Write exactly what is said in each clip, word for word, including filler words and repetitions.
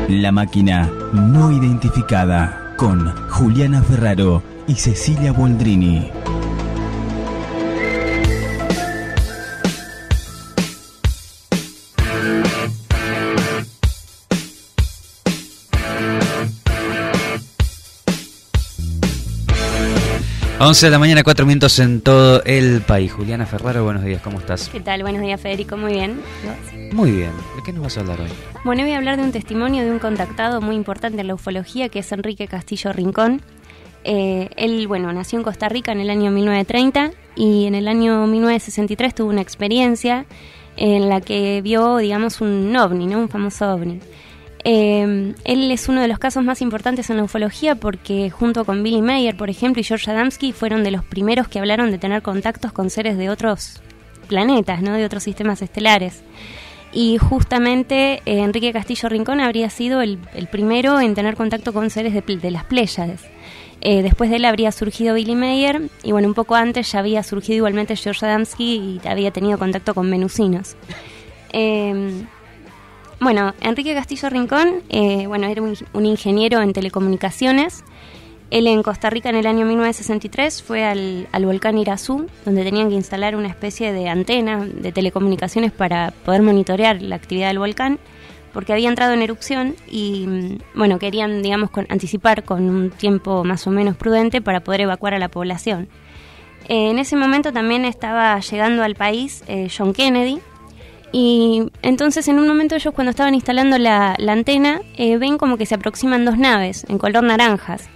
La máquina no identificada con Juliana Ferraro y Cecilia Boldrini. once de la mañana, cuatro minutos en todo el país. Juliana Ferraro, buenos días, ¿cómo estás? ¿Qué tal? Buenos días, Federico, muy bien. ¿Vos? Muy bien. ¿De qué nos vas a hablar hoy? Bueno, voy a hablar de un testimonio de un contactado muy importante en la ufología, que es Enrique Castillo Rincón. Eh, él, bueno, nació en Costa Rica en el año mil novecientos treinta y en el año mil novecientos sesenta y tres tuvo una experiencia en la que vio, digamos, un ovni, ¿no? Un famoso ovni. Eh, él es uno de los casos más importantes en la ufología porque junto con Billy Meier, por ejemplo, y George Adamski fueron de los primeros que hablaron de tener contactos con seres de otros planetas, ¿no? De otros sistemas estelares. Y justamente eh, Enrique Castillo Rincón habría sido el, el primero en tener contacto con seres de, de las Pléyades. Eh, después de él habría surgido Billy Meier y bueno, un poco antes ya había surgido igualmente George Adamski y había tenido contacto con venusinos. Eh, Bueno, Enrique Castillo Rincón, eh, bueno, era un, un ingeniero en telecomunicaciones. Él en Costa Rica en el año mil novecientos sesenta y tres fue al, al volcán Irazú, donde tenían que instalar una especie de antena de telecomunicaciones para poder monitorear la actividad del volcán, porque había entrado en erupción y, bueno, querían, digamos, con, anticipar con un tiempo más o menos prudente para poder evacuar a la población. Eh, en ese momento también estaba llegando al país eh, John Kennedy. Y entonces en un momento ellos cuando estaban instalando la, la antena eh, ven como que se aproximan dos naves en color naranjas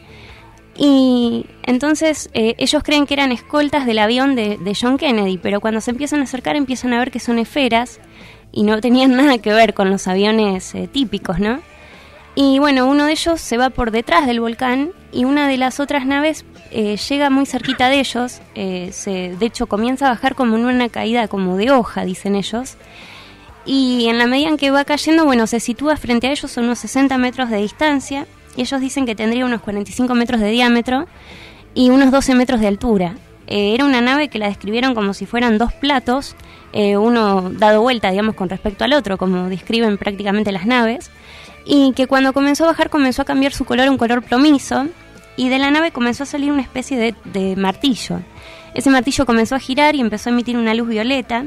y entonces eh, ellos creen que eran escoltas del avión de, de John Kennedy, pero cuando se empiezan a acercar empiezan a ver que son esferas y no tenían nada que ver con los aviones eh, típicos, ¿no? Y bueno, uno de ellos se va por detrás del volcán y una de las otras naves eh, llega muy cerquita de ellos, eh, se, de hecho comienza a bajar como en una caída como de hoja, dicen ellos, y en la medida en que va cayendo, bueno, se sitúa frente a ellos a unos sesenta metros de distancia, y ellos dicen que tendría unos cuarenta y cinco metros de diámetro y unos doce metros de altura. Eh, era una nave que la describieron como si fueran dos platos, eh, uno dado vuelta, digamos, con respecto al otro, como describen prácticamente las naves, y que cuando comenzó a bajar comenzó a cambiar su color a un color plomizo y de la nave comenzó a salir una especie de, de martillo. Ese martillo comenzó a girar y empezó a emitir una luz violeta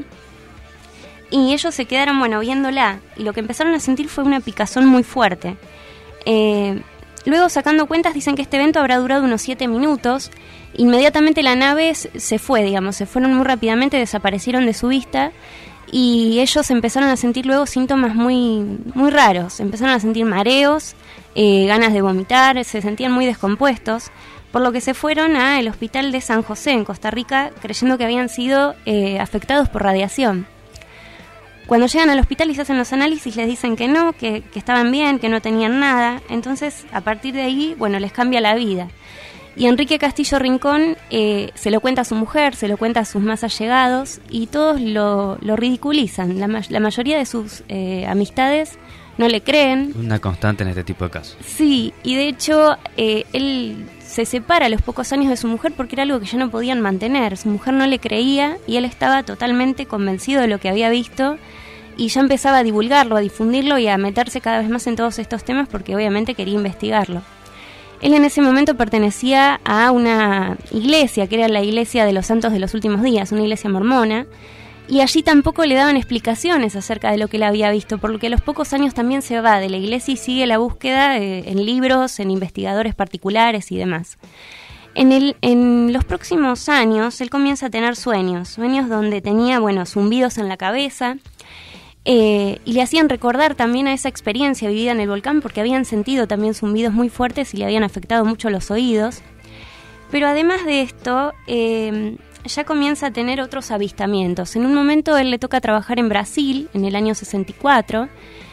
y ellos se quedaron, bueno, viéndola y lo que empezaron a sentir fue una picazón muy fuerte. Eh, luego, sacando cuentas, dicen que este evento habrá durado unos siete minutos. Inmediatamente la nave se fue, digamos, se fueron muy rápidamente, desaparecieron de su vista. Y ellos empezaron a sentir luego síntomas muy, muy raros. Empezaron a sentir mareos, eh, ganas de vomitar, se sentían muy descompuestos, por lo que se fueron al hospital de San José en Costa Rica, creyendo que habían sido eh, afectados por radiación. Cuando llegan al hospital y se hacen los análisis, les dicen que no, que, que estaban bien, que no tenían nada. Entonces, a partir de ahí, bueno, les cambia la vida. Y Enrique Castillo Rincón eh, se lo cuenta a su mujer, se lo cuenta a sus más allegados y todos lo, lo ridiculizan. La, la mayoría de sus eh, amistades no le creen. Una constante en este tipo de casos. Sí, y de hecho eh, él se separa a los pocos años de su mujer porque era algo que ya no podían mantener. Su mujer no le creía y él estaba totalmente convencido de lo que había visto y ya empezaba a divulgarlo, a difundirlo y a meterse cada vez más en todos estos temas porque obviamente quería investigarlo. Él en ese momento pertenecía a una iglesia, que era la Iglesia de los Santos de los Últimos Días, una iglesia mormona, y allí tampoco le daban explicaciones acerca de lo que él había visto, por lo que a los pocos años también se va de la iglesia y sigue la búsqueda eh, en libros, en investigadores particulares y demás. En, el, en los próximos años, él comienza a tener sueños, sueños donde tenía, bueno, zumbidos en la cabeza, Eh, y le hacían recordar también a esa experiencia vivida en el volcán porque habían sentido también zumbidos muy fuertes y le habían afectado mucho los oídos. Pero además de esto, eh, ya comienza a tener otros avistamientos. En un momento él le toca trabajar en Brasil, en el año sesenta y cuatro,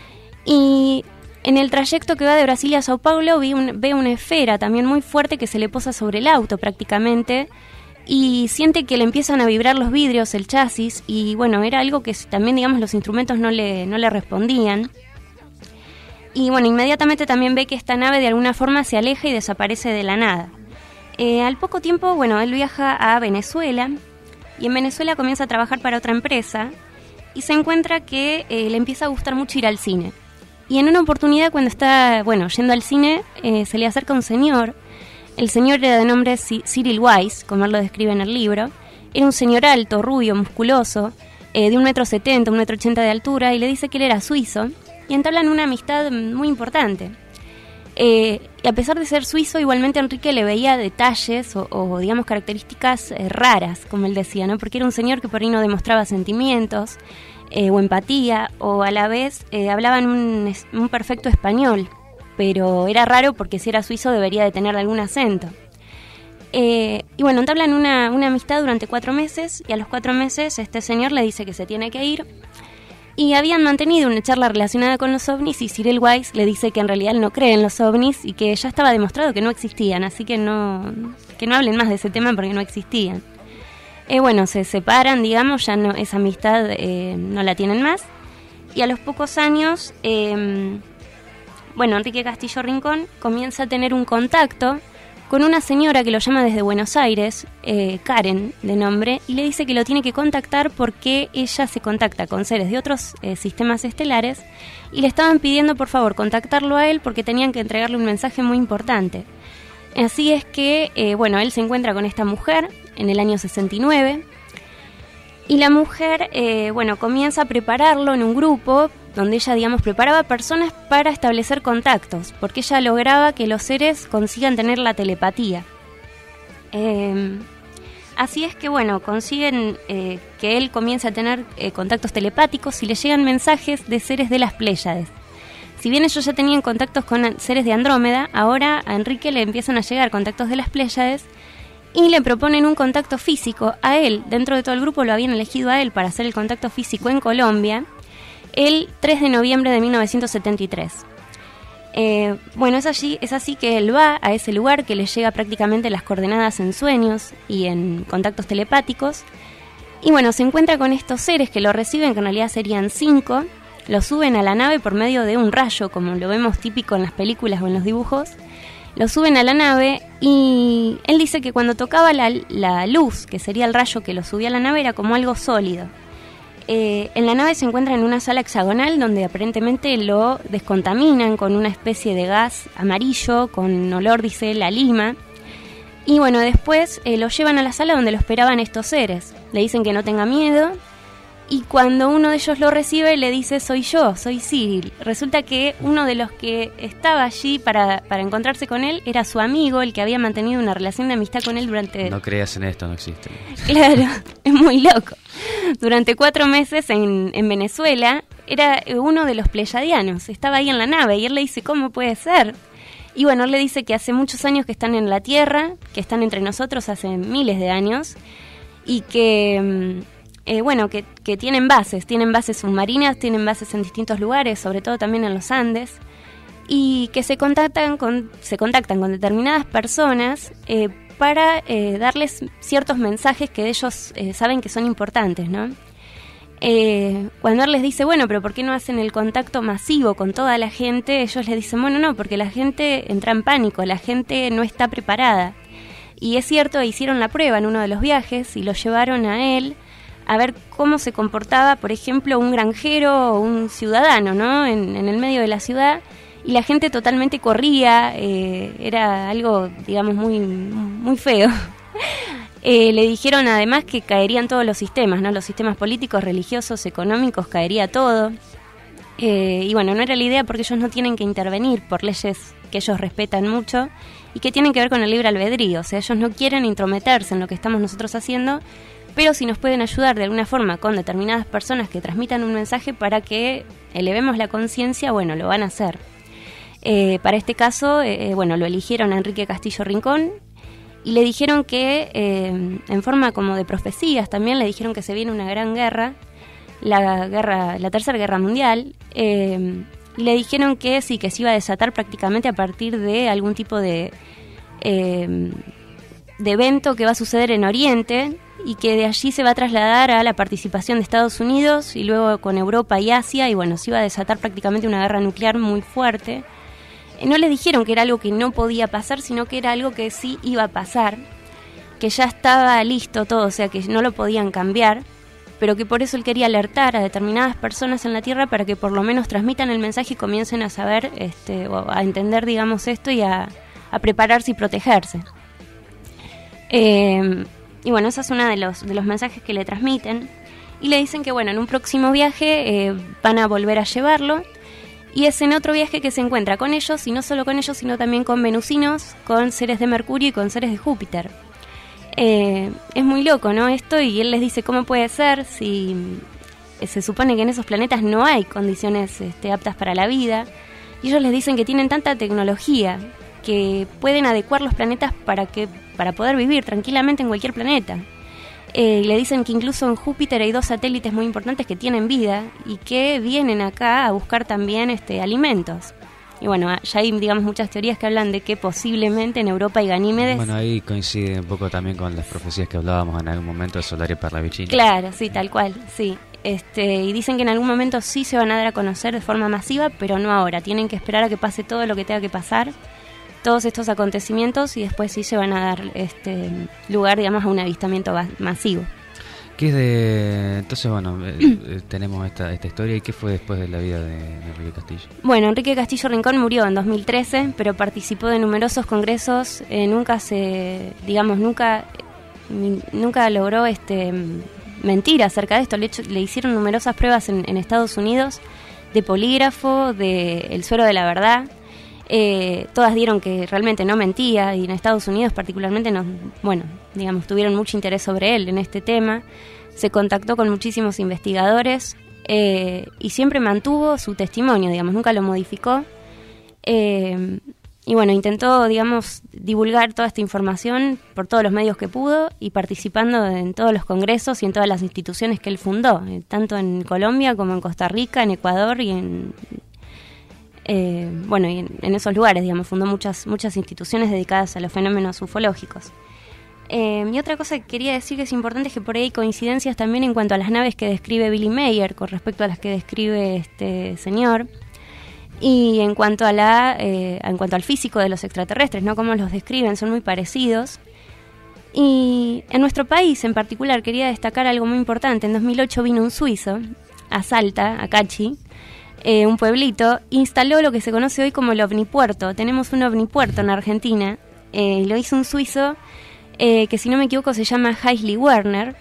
y en el trayecto que va de Brasil a Sao Paulo ve, un, ve una esfera también muy fuerte que se le posa sobre el auto prácticamente, y siente que le empiezan a vibrar los vidrios, el chasis, y bueno, era algo que también, digamos, los instrumentos no le, no le respondían. Y bueno, inmediatamente también ve que esta nave de alguna forma se aleja y desaparece de la nada. Eh, al poco tiempo, bueno, él viaja a Venezuela, y en Venezuela comienza a trabajar para otra empresa, y se encuentra que eh, le empieza a gustar mucho ir al cine. y en una oportunidad cuando está, bueno, yendo al cine, eh, se le acerca un señor. El señor era de nombre C- Cyril Weiss, como él lo describe en el libro. Era un señor alto, rubio, musculoso, eh, de un metro setenta, un metro ochenta de altura, y le dice que él era suizo, y entablan una amistad muy importante. Eh, y a pesar de ser suizo, igualmente Enrique le veía detalles o, o digamos, características eh, raras, como él decía, ¿no? Porque era un señor que por ahí no demostraba sentimientos eh, o empatía, o a la vez eh, hablaba en un, un perfecto español, pero era raro porque si era suizo debería de tener algún acento. Eh, y bueno, entablan una, una amistad durante cuatro meses, y a los cuatro meses este señor le dice que se tiene que ir. Y habían mantenido una charla relacionada con los ovnis, y Cyril Weiss le dice que en realidad él no cree en los ovnis y que ya estaba demostrado que no existían, así que no, que no hablen más de ese tema porque no existían. Eh, bueno, se separan, digamos, ya no, esa amistad eh, no la tienen más. Y a los pocos años, eh, bueno, Enrique Castillo Rincón comienza a tener un contacto con una señora que lo llama desde Buenos Aires, eh, Karen de nombre, y le dice que lo tiene que contactar porque ella se contacta con seres de otros eh, sistemas estelares, y le estaban pidiendo por favor contactarlo a él porque tenían que entregarle un mensaje muy importante. Así es que, eh, bueno, él se encuentra con esta mujer en el año sesenta y nueve, y la mujer, eh, bueno, comienza a prepararlo en un grupo donde ella, digamos, preparaba personas para establecer contactos, porque ella lograba que los seres consigan tener la telepatía. Eh, así es que, bueno, consiguen eh, que él comience a tener eh, contactos telepáticos y le llegan mensajes de seres de las Pléyades. Si bien ellos ya tenían contactos con seres de Andrómeda, ahora a Enrique le empiezan a llegar contactos de las Pléyades y le proponen un contacto físico a él. Dentro de todo el grupo lo habían elegido a él para hacer el contacto físico en Colombia el tres de noviembre de mil novecientos setenta y tres. Eh, bueno, es, allí, es así que él va a ese lugar, que le llega prácticamente las coordenadas en sueños y en contactos telepáticos. Y bueno, se encuentra con estos seres que lo reciben, que en realidad serían cinco. Lo suben a la nave por medio de un rayo, como lo vemos típico en las películas o en los dibujos. Lo suben a la nave y él dice que cuando tocaba la, la luz, que sería el rayo que lo subía a la nave, era como algo sólido. Eh, en la nave se encuentra en una sala hexagonal donde aparentemente lo descontaminan con una especie de gas amarillo con olor, dice él, a lima. Y bueno, después eh, lo llevan a la sala donde lo esperaban estos seres. Le dicen que no tenga miedo, y cuando uno de ellos lo recibe le dice: soy yo, soy Cyril. Resulta que uno de los que estaba allí para, para encontrarse con él era su amigo, el que había mantenido una relación de amistad con él durante... No creas en esto, no existe. Claro, es muy loco. Durante cuatro meses en, en Venezuela era uno de los pleyadianos, estaba ahí en la nave, y él le dice: ¿cómo puede ser? Y bueno, él le dice que hace muchos años que están en la Tierra, que están entre nosotros hace miles de años, y que... Eh, bueno, que, que tienen bases, tienen bases submarinas, tienen bases en distintos lugares, sobre todo también en los Andes, y que se contactan con, se contactan con determinadas personas eh, para eh, darles ciertos mensajes que ellos eh, saben que son importantes, ¿no? Eh, cuando él les dice: bueno, pero ¿por qué no hacen el contacto masivo con toda la gente? Ellos les dicen: bueno, no, porque la gente entra en pánico, la gente no está preparada. Y es cierto, hicieron la prueba en uno de los viajes y lo llevaron a él a ver cómo se comportaba, por ejemplo, un granjero o un ciudadano, ¿no? En, en el medio de la ciudad, y la gente totalmente corría, eh, era algo, digamos, muy, muy feo. eh, le dijeron además que caerían todos los sistemas, ¿no? Los sistemas políticos, religiosos, económicos, caería todo. Eh, y bueno, no era la idea porque ellos no tienen que intervenir por leyes que ellos respetan mucho y que tienen que ver con el libre albedrío. O sea, ellos no quieren intrometerse en lo que estamos nosotros haciendo, pero si nos pueden ayudar de alguna forma con determinadas personas que transmitan un mensaje para que elevemos la conciencia, bueno, lo van a hacer. Eh, para este caso, eh, bueno, lo eligieron a Enrique Castillo Rincón y le dijeron que, eh, en forma como de profecías también, le dijeron que se viene una gran guerra, la guerra, la Tercera Guerra Mundial, eh, y le dijeron que sí, que se iba a desatar prácticamente a partir de algún tipo de, eh, de evento que va a suceder en Oriente, y que de allí se va a trasladar a la participación de Estados Unidos y luego con Europa y Asia, y bueno, se iba a desatar prácticamente una guerra nuclear muy fuerte. No les dijeron que era algo que no podía pasar, sino que era algo que sí iba a pasar, que ya estaba listo todo, o sea que no lo podían cambiar, pero que por eso él quería alertar a determinadas personas en la Tierra para que por lo menos transmitan el mensaje y comiencen a saber, este, o a entender, digamos, esto y a, a prepararse y protegerse. Eh, y bueno, ese es uno de los, de los mensajes que le transmiten. Y le dicen que, bueno, en un próximo viaje eh, van a volver a llevarlo. Y es en otro viaje que se encuentra con ellos, y no solo con ellos, sino también con venusinos, con seres de Mercurio y con seres de Júpiter. Eh, es muy loco, ¿no? Esto, y él les dice, ¿cómo puede ser si se supone que en esos planetas no hay condiciones este, aptas para la vida? Y ellos les dicen que tienen tanta tecnología que pueden adecuar los planetas para que para poder vivir tranquilamente en cualquier planeta. Eh, y le dicen que incluso en Júpiter hay dos satélites muy importantes que tienen vida y que vienen acá a buscar también este, alimentos. Y bueno, ya hay, digamos, muchas teorías que hablan de que posiblemente en Europa hay Ganímedes. Bueno, ahí coincide un poco también con las profecías que hablábamos en algún momento de Solari Parravicini. Claro, sí, tal cual, sí. Este, y dicen que en algún momento sí se van a dar a conocer de forma masiva, pero no ahora. Tienen que esperar a que pase todo lo que tenga que pasar, todos estos acontecimientos, y después sí se van a dar este lugar, digamos, a un avistamiento masivo. ¿Qué es de...? Entonces, bueno, eh, tenemos esta esta historia. ¿Y qué fue después de la vida de, de Enrique Castillo? Bueno, Enrique Castillo Rincón murió en dos mil trece, pero participó de numerosos congresos. Eh, nunca se... digamos, nunca nunca logró este mentir acerca de esto. Le, hecho, le hicieron numerosas pruebas en, en Estados Unidos, de polígrafo, de el suero de la verdad. Eh, todas dieron que realmente no mentía, y en Estados Unidos particularmente nos, bueno, digamos, tuvieron mucho interés sobre él en este tema. Se contactó con muchísimos investigadores eh, y siempre mantuvo su testimonio, digamos, nunca lo modificó. Eh, y bueno, intentó, digamos, divulgar toda esta información por todos los medios que pudo, y participando en todos los congresos y en todas las instituciones que él fundó, eh, tanto en Colombia como en Costa Rica, en Ecuador y en... Eh, bueno, y en, en esos lugares, digamos, fundó muchas muchas instituciones dedicadas a los fenómenos ufológicos. Eh, y otra cosa que quería decir que es importante es que por ahí hay coincidencias también en cuanto a las naves que describe Billy Mayer con respecto a las que describe este señor, y en cuanto a la eh, en cuanto al físico de los extraterrestres, ¿no? Cómo los describen, son muy parecidos. Y en nuestro país en particular quería destacar algo muy importante. En dos mil ocho vino un suizo a Salta, a Cachi, Eh, un pueblito, instaló lo que se conoce hoy como el ovnipuerto. Tenemos un ovnipuerto en Argentina, eh, y lo hizo un suizo eh, que, si no me equivoco, se llama Heisley Werner,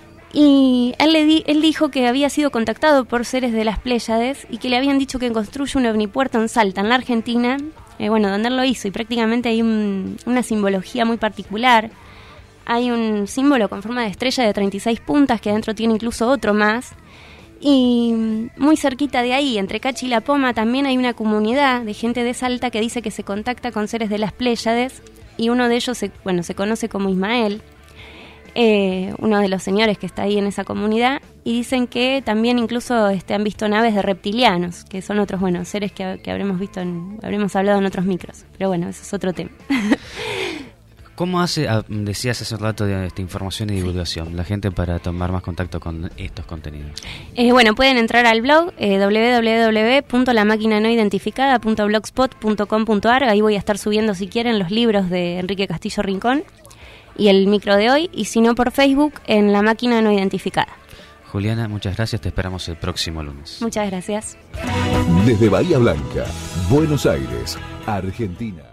y él, le di, él dijo que había sido contactado por seres de las Pléyades y que le habían dicho que construye un ovnipuerto en Salta, en la Argentina, eh, bueno, donde él lo hizo, y prácticamente hay un, una simbología muy particular. Hay un símbolo con forma de estrella de treinta y seis puntas que adentro tiene incluso otro más. Y muy cerquita de ahí, entre Cachi y La Poma, también hay una comunidad de gente de Salta que dice que se contacta con seres de las Pléyades, y uno de ellos se, bueno, se conoce como Ismael, eh, uno de los señores que está ahí en esa comunidad, y dicen que también incluso este, han visto naves de reptilianos, que son otros, bueno, seres que, que habremos visto, en, habremos hablado en otros micros, pero bueno, ese es otro tema. ¿Cómo hace, decías hace un rato, de esta información y divulgación, la gente para tomar más contacto con estos contenidos? Eh, bueno, pueden entrar al blog eh, doble u doble u doble u punto la máquina no identificada punto blogspot punto com punto a r. Ahí voy a estar subiendo, si quieren, los libros de Enrique Castillo Rincón y el micro de hoy, y si no, por Facebook en La Máquina No Identificada. Juliana, muchas gracias, te esperamos el próximo lunes. Muchas gracias. Desde Bahía Blanca, Buenos Aires, Argentina.